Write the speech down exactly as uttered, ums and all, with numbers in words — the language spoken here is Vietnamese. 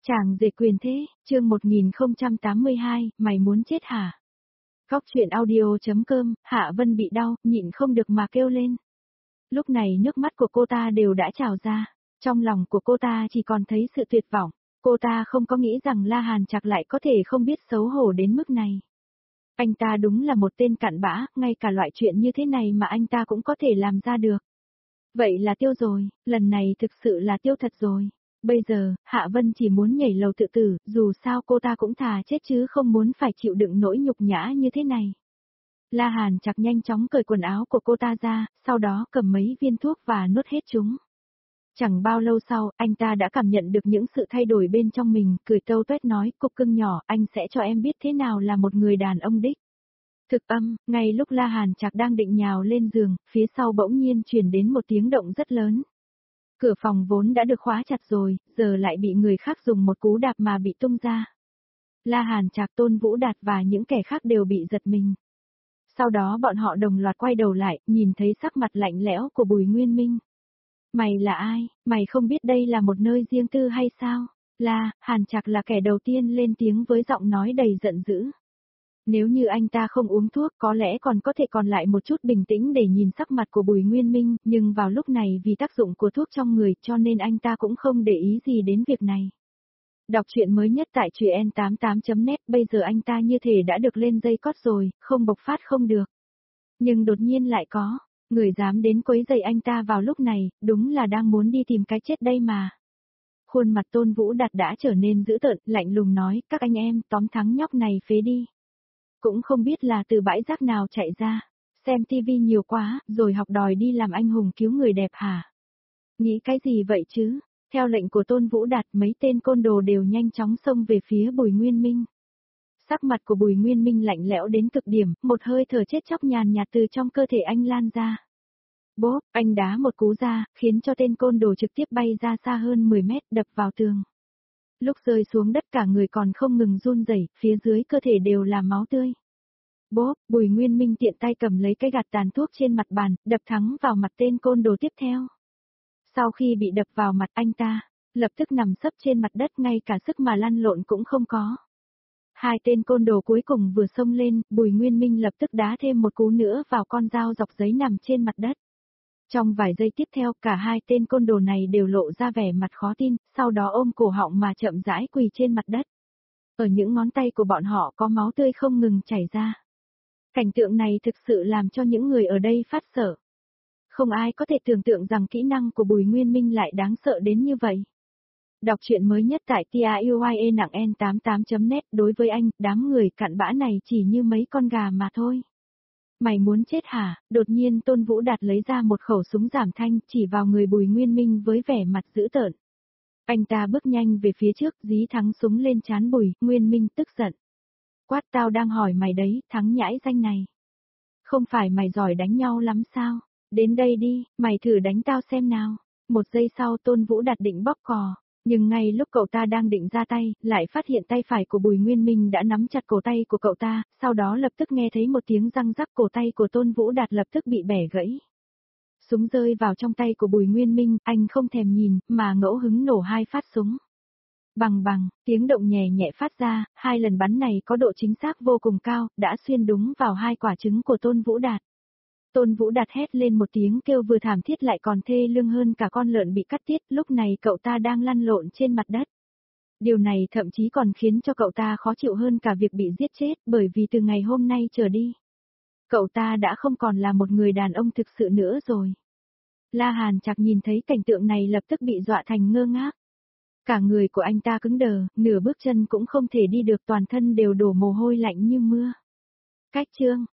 Chàng rể quyền thế, chương một nghìn không trăm tám mươi hai, mày muốn chết hả? Góc truyện audio.com, Hạ Vân bị đau, nhịn không được mà kêu lên. Lúc này nước mắt của cô ta đều đã trào ra, trong lòng của cô ta chỉ còn thấy sự tuyệt vọng, cô ta không có nghĩ rằng La Hàn Trạc lại có thể không biết xấu hổ đến mức này. Anh ta đúng là một tên cặn bã, ngay cả loại chuyện như thế này mà anh ta cũng có thể làm ra được. Vậy là tiêu rồi, lần này thực sự là tiêu thật rồi. Bây giờ, Hạ Vân chỉ muốn nhảy lầu tự tử, dù sao cô ta cũng thà chết chứ không muốn phải chịu đựng nỗi nhục nhã như thế này. La Hàn Trạc nhanh chóng cởi quần áo của cô ta ra, sau đó cầm mấy viên thuốc và nuốt hết chúng. Chẳng bao lâu sau, anh ta đã cảm nhận được những sự thay đổi bên trong mình, cười tâu tuét nói, cục cưng nhỏ, anh sẽ cho em biết thế nào là một người đàn ông đích. Thực âm, ngay lúc La Hàn Trạc đang định nhào lên giường, phía sau bỗng nhiên truyền đến một tiếng động rất lớn. Cửa phòng vốn đã được khóa chặt rồi, giờ lại bị người khác dùng một cú đạp mà bị tung ra. La Hàn Trạc, Tôn Vũ Đạt và những kẻ khác đều bị giật mình. Sau đó bọn họ đồng loạt quay đầu lại, nhìn thấy sắc mặt lạnh lẽo của Bùi Nguyên Minh. Mày là ai, mày không biết đây là một nơi riêng tư hay sao? La Hàn Trạc là kẻ đầu tiên lên tiếng với giọng nói đầy giận dữ. Nếu như anh ta không uống thuốc có lẽ còn có thể còn lại một chút bình tĩnh để nhìn sắc mặt của Bùi Nguyên Minh, nhưng vào lúc này vì tác dụng của thuốc trong người cho nên anh ta cũng không để ý gì đến việc này. Đọc truyện mới nhất tại truyện tám mươi tám chấm net, bây giờ anh ta như thể đã được lên dây cót rồi, không bộc phát không được. Nhưng đột nhiên lại có, người dám đến quấy rầy anh ta vào lúc này, đúng là đang muốn đi tìm cái chết đây mà. Khuôn mặt Tôn Vũ Đạt đã trở nên dữ tợn, lạnh lùng nói, các anh em, tóm thắng nhóc này phế đi. Cũng không biết là từ bãi rác nào chạy ra, xem tivi nhiều quá, rồi học đòi đi làm anh hùng cứu người đẹp hả? Nghĩ cái gì vậy chứ? Theo lệnh của Tôn Vũ Đạt, mấy tên côn đồ đều nhanh chóng xông về phía Bùi Nguyên Minh. Sắc mặt của Bùi Nguyên Minh lạnh lẽo đến cực điểm, một hơi thở chết chóc nhàn nhạt từ trong cơ thể anh lan ra. Bốp, anh đá một cú ra, khiến cho tên côn đồ trực tiếp bay ra xa hơn mười mét, đập vào tường. Lúc rơi xuống đất cả người còn không ngừng run rẩy, phía dưới cơ thể đều là máu tươi. Bốp, Bùi Nguyên Minh tiện tay cầm lấy cái gạt tàn thuốc trên mặt bàn, đập thẳng vào mặt tên côn đồ tiếp theo. Sau khi bị đập vào mặt anh ta, lập tức nằm sấp trên mặt đất, ngay cả sức mà lăn lộn cũng không có. Hai tên côn đồ cuối cùng vừa xông lên, Bùi Nguyên Minh lập tức đá thêm một cú nữa vào con dao dọc giấy nằm trên mặt đất. Trong vài giây tiếp theo, cả hai tên côn đồ này đều lộ ra vẻ mặt khó tin, sau đó ôm cổ họng mà chậm rãi quỳ trên mặt đất. Ở những ngón tay của bọn họ có máu tươi không ngừng chảy ra. Cảnh tượng này thực sự làm cho những người ở đây phát sợ. Không ai có thể tưởng tượng rằng kỹ năng của Bùi Nguyên Minh lại đáng sợ đến như vậy. Đọc truyện mới nhất tại truyện nặng n tám mươi tám chấm net, đối với anh, đám người cặn bã này chỉ như mấy con gà mà thôi. Mày muốn chết hả? Đột nhiên Tôn Vũ Đạt lấy ra một khẩu súng giảm thanh, chỉ vào người Bùi Nguyên Minh với vẻ mặt dữ tợn. Anh ta bước nhanh về phía trước, dí thắng súng lên trán Bùi Nguyên Minh, tức giận. Quát, tao đang hỏi mày đấy, thắng nhãi danh này. Không phải mày giỏi đánh nhau lắm sao? Đến đây đi, mày thử đánh tao xem nào. Một giây sau Tôn Vũ Đạt định bóp cò, nhưng ngay lúc cậu ta đang định ra tay, lại phát hiện tay phải của Bùi Nguyên Minh đã nắm chặt cổ tay của cậu ta, sau đó lập tức nghe thấy một tiếng răng rắc, cổ tay của Tôn Vũ Đạt lập tức bị bẻ gãy. Súng rơi vào trong tay của Bùi Nguyên Minh, anh không thèm nhìn, mà ngẫu hứng nổ hai phát súng. Bằng bằng, tiếng động nhẹ nhẹ phát ra, hai lần bắn này có độ chính xác vô cùng cao, đã xuyên đúng vào hai quả trứng của Tôn Vũ Đạt. Tôn Vũ Đạt hét lên một tiếng kêu vừa thảm thiết lại còn thê lương hơn cả con lợn bị cắt tiết, lúc này cậu ta đang lăn lộn trên mặt đất. Điều này thậm chí còn khiến cho cậu ta khó chịu hơn cả việc bị giết chết, bởi vì từ ngày hôm nay trở đi, cậu ta đã không còn là một người đàn ông thực sự nữa rồi. La Hàn Trạc nhìn thấy cảnh tượng này lập tức bị dọa thành ngơ ngác. Cả người của anh ta cứng đờ, nửa bước chân cũng không thể đi được, toàn thân đều đổ mồ hôi lạnh như mưa. Cách chương